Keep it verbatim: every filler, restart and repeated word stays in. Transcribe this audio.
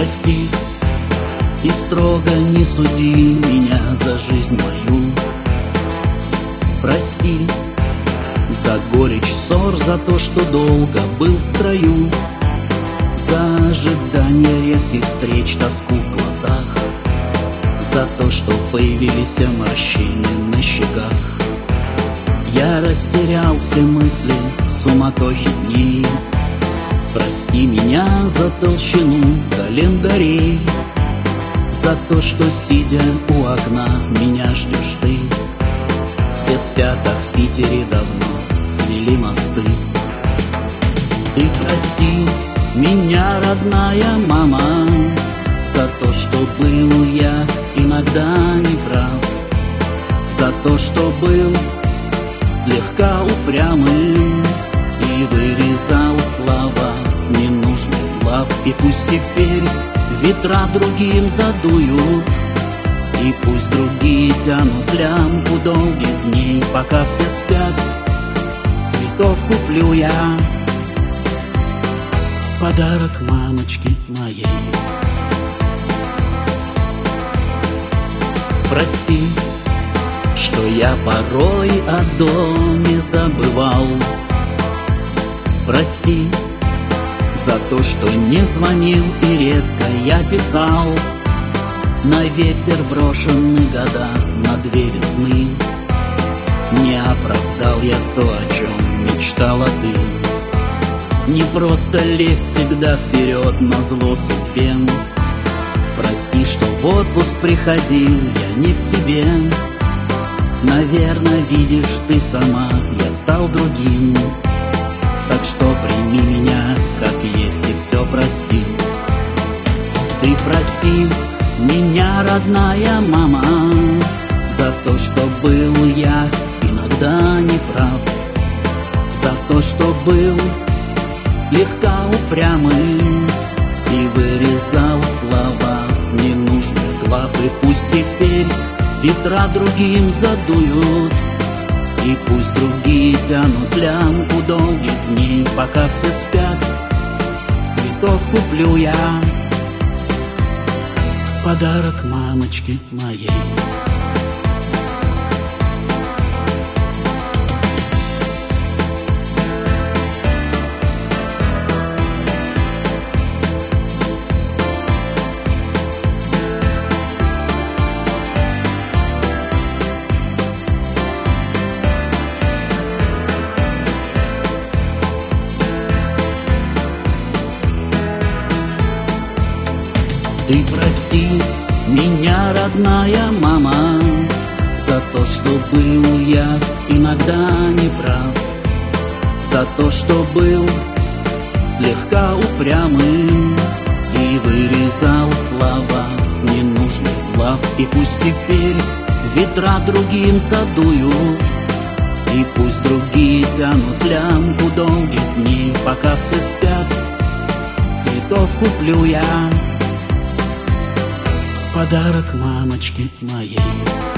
прости и строго не суди меня за жизнь мою. Прости за горечь ссор, за то, что долго был в строю, за ожидание редких встреч, тоску в глазах, за то, что появились морщины на щеках. Я растерял все мысли в суматохе дней. Прости меня за толщину календарей, за то, что, сидя у окна, меня ждешь ты. Все спят, а в Питере давно свели мосты. Ты прости меня, родная мама, за то, что был я иногда неправ, за то, что был слегка упрямым и вырезал слова с ненужных глав. И пусть теперь ветра другим задуют, и пусть другие тянут лямку долгих дней, пока все спят, цветов куплю я в подарок мамочке моей. Прости, что я порой о доме забывал. Прости за то, что не звонил и редко я писал. На ветер брошены года, на две весны. Не оправдал я то, о чем мечтала ты. Не просто лезть всегда вперед назло судьбе. Прости, что в отпуск приходил я не к тебе. Наверное, видишь ты сама, я стал другим. Так что прими меня, как есть, и все прости. Ты прости меня, родная мама, за то, что был я иногда неправ, за то, что был слегка упрямым и вырезал слова с ненужных глав. И пусть теперь ветра другим задуют, и пусть другие тянут лямку долгих дней, пока все спят, цветов куплю я в подарок мамочке моей. Ты прости меня, родная мама, за то, что был я иногда неправ, за то, что был слегка упрямым и вырезал слова с ненужных глав. И пусть теперь ветра другим задуют, и пусть другие тянут лямку долгих дней, пока все спят, цветов куплю я подарок мамочке моей.